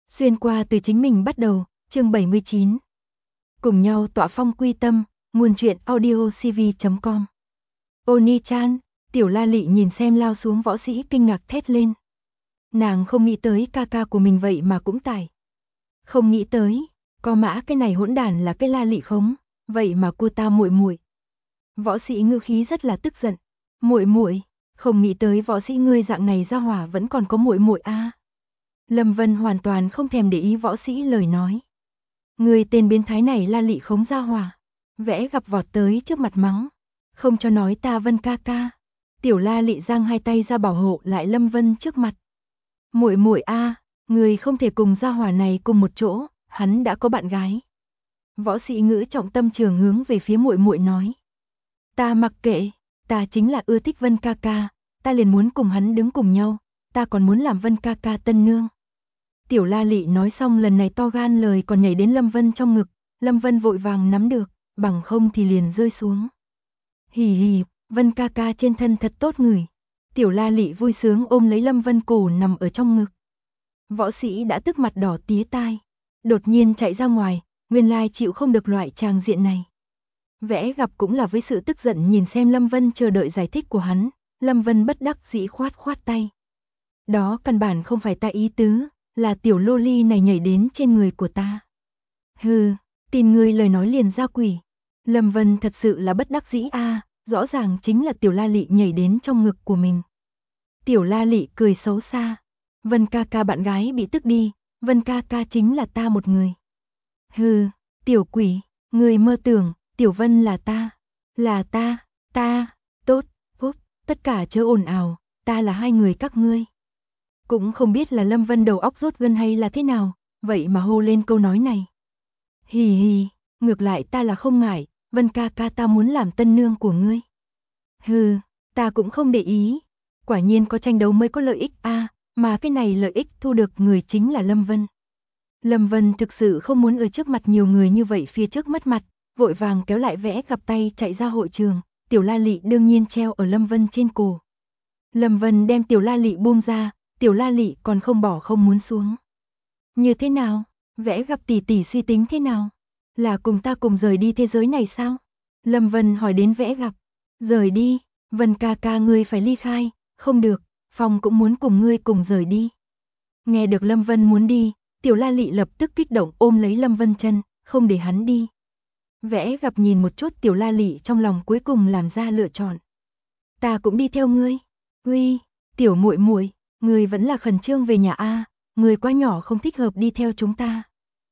Xuyên qua từ chính mình bắt đầu, chương 79. Cùng nhau tọa phong quy tâm, nguồn truyện audio cv.com. Oni-chan, Tiểu La Lị nhìn xem lao xuống võ sĩ kinh ngạc thét lên. Nàng không nghĩ tới ca ca của mình vậy mà cũng tài. Không nghĩ tới, có mã cái này hỗn đản là cái La Lị khống, vậy mà cô ta muội muội. Võ sĩ ngữ khí rất là tức giận. Muội muội, không nghĩ tới võ sĩ ngươi dạng này ra hỏa vẫn còn có muội muội a. Lâm Vân hoàn toàn không thèm để ý võ sĩ lời nói. Người tên biến thái này La Lị khống ra hỏa. Vẽ gặp vọt tới trước mặt mắng. Không cho nói ta Vân ca ca. Tiểu La Lị giang hai tay ra bảo hộ lại Lâm Vân trước mặt. Muội muội a, người không thể cùng gia hỏa này cùng một chỗ, hắn đã có bạn gái. Võ sĩ ngữ trọng tâm trường hướng về phía muội muội nói. Ta mặc kệ, ta chính là ưa thích Vân ca ca, ta liền muốn cùng hắn đứng cùng nhau, ta còn muốn làm Vân ca ca tân nương. Tiểu La Lị nói xong lần này to gan lời còn nhảy đến Lâm Vân trong ngực, Lâm Vân vội vàng nắm được, bằng không thì liền rơi xuống. Hì hì, Vân ca ca trên thân thật tốt người. Tiểu La Lị vui sướng ôm lấy Lâm Vân cổ nằm ở trong ngực. Võ sĩ đã tức mặt đỏ tía tai, đột nhiên chạy ra ngoài, nguyên lai chịu không được loại tràng diện này. Vẽ gặp cũng là với sự tức giận nhìn xem Lâm Vân chờ đợi giải thích của hắn, Lâm Vân bất đắc dĩ khoát khoát tay. Đó căn bản không phải ta ý tứ, là tiểu loli này nhảy đến trên người của ta. Hừ, tin ngươi lời nói liền ra quỷ. Lâm Vân thật sự là bất đắc dĩ a, rõ ràng chính là tiểu La Lị nhảy đến trong ngực của mình. Tiểu La Lị cười xấu xa. Vân ca ca bạn gái bị tức đi, Vân ca ca chính là ta một người. Hừ, tiểu quỷ, ngươi mơ tưởng, Tiểu Vân là ta, tốt, tất cả chớ ồn ào, ta là hai người các ngươi. Cũng không biết là Lâm Vân đầu óc rốt gân hay là thế nào, vậy mà hô lên câu nói này. Hì hì, ngược lại ta là không ngại, Vân ca ca ta muốn làm tân nương của ngươi. Hừ, ta cũng không để ý, quả nhiên có tranh đấu mới có lợi ích a, mà cái này lợi ích thu được người chính là Lâm Vân. Lâm Vân thực sự không muốn ở trước mặt nhiều người như vậy phía trước mất mặt, vội vàng kéo lại Vẽ gặp tay chạy ra hội trường, Tiểu La Lị đương nhiên treo ở Lâm Vân trên cổ. Lâm Vân đem Tiểu La Lị buông ra, Tiểu La Lị còn không bỏ không muốn xuống. Như thế nào? Vẽ gặp tỷ tỷ suy tính thế nào? Là cùng ta cùng rời đi thế giới này sao? Lâm Vân hỏi đến Vẽ gặp. Rời đi, Vân ca ca ngươi phải ly khai, không được, Phong cũng muốn cùng ngươi cùng rời đi. Nghe được Lâm Vân muốn đi, Tiểu La Lị lập tức kích động ôm lấy Lâm Vân chân, không để hắn đi. Vẽ gặp nhìn một chút Tiểu La Lị trong lòng cuối cùng làm ra lựa chọn. Ta cũng đi theo ngươi. Uy, Tiểu muội muội, ngươi vẫn là khẩn trương về nhà a, ngươi quá nhỏ không thích hợp đi theo chúng ta.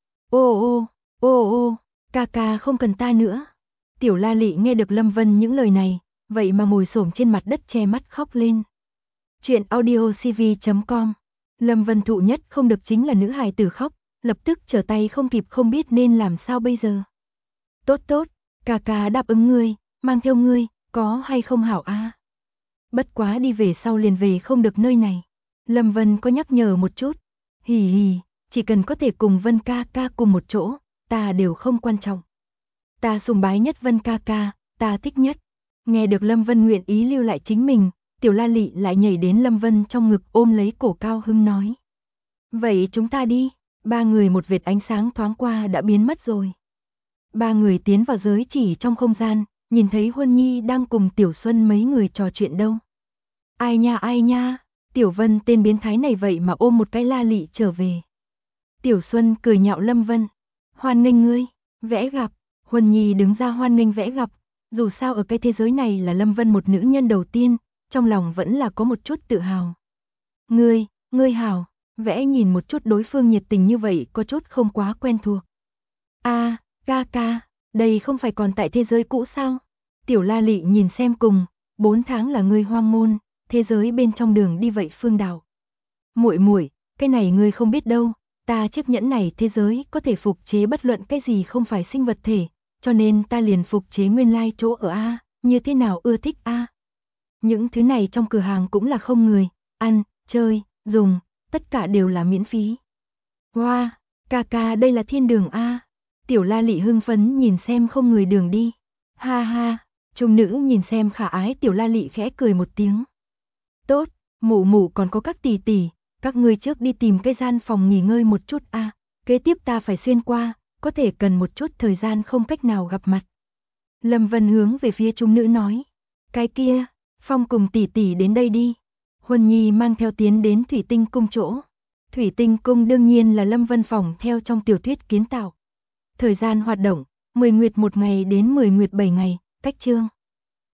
Ô, ca ca không cần ta nữa. Tiểu La Lị nghe được Lâm Vân những lời này, vậy mà ngồi xổm trên mặt đất che mắt khóc lên. Chuyện audio cv.com. Lâm Vân thụ nhất không được chính là nữ hài tử khóc, lập tức trở tay không kịp không biết nên làm sao bây giờ. Tốt, ca ca đáp ứng ngươi, mang theo ngươi, có hay không hảo a? Bất quá đi về sau liền về không được nơi này. Lâm Vân có nhắc nhở một chút. Hì hì, chỉ cần có thể cùng Vân ca ca cùng một chỗ, ta đều không quan trọng. Ta sùng bái nhất Vân ca ca, ta thích nhất. Nghe được Lâm Vân nguyện ý lưu lại chính mình, Tiểu La Lị lại nhảy đến Lâm Vân trong ngực ôm lấy cổ cao hưng nói. Vậy chúng ta đi, ba người một vệt ánh sáng thoáng qua đã biến mất rồi. Ba người tiến vào giới chỉ trong không gian, nhìn thấy Huân Nhi đang cùng Tiểu Xuân mấy người trò chuyện đâu. Ai nha, Tiểu Vân tên biến thái này vậy mà ôm một cái La Lị trở về. Tiểu Xuân cười nhạo Lâm Vân. Hoan nghênh ngươi, Vẽ gặp. Huân Nhi đứng ra hoan nghênh Vẽ gặp. Dù sao ở cái thế giới này là Lâm Vân một nữ nhân đầu tiên, trong lòng vẫn là có một chút tự hào. Ngươi hảo, Vẽ nhìn một chút đối phương nhiệt tình như vậy có chút không quá quen thuộc. A, ca, đây không phải còn tại thế giới cũ sao? Tiểu La Lị nhìn xem cùng, 4 tháng là ngươi hoang môn, thế giới bên trong đường đi vậy phương đạo. Muội, cái này ngươi không biết đâu, ta chiếc nhẫn này thế giới có thể phục chế bất luận cái gì không phải sinh vật thể, cho nên ta liền phục chế nguyên lai chỗ ở a, như thế nào ưa thích a. Những thứ này trong cửa hàng cũng là không người, ăn, chơi, dùng, tất cả đều là miễn phí. Wow, ca đây là thiên đường a. Tiểu La Lị hưng phấn nhìn xem không người đường đi. Ha, trung nữ nhìn xem khả ái Tiểu La Lị khẽ cười một tiếng. Tốt, mụ còn có các tỷ tỷ, Các ngươi trước đi tìm cái gian phòng nghỉ ngơi một chút a, kế tiếp ta phải xuyên qua, có thể cần một chút thời gian không cách nào gặp mặt. Lâm Vân hướng về phía chúng nữ nói, cái kia, Phong cùng tỷ tỷ đến đây đi. Huân Nhi mang theo tiến đến Thủy Tinh cung chỗ. Thủy Tinh cung đương nhiên là Lâm Vân phỏng theo trong tiểu thuyết kiến tạo. Thời gian hoạt động, 10 nguyệt 1 ngày đến 10 nguyệt 7 ngày, cách chương.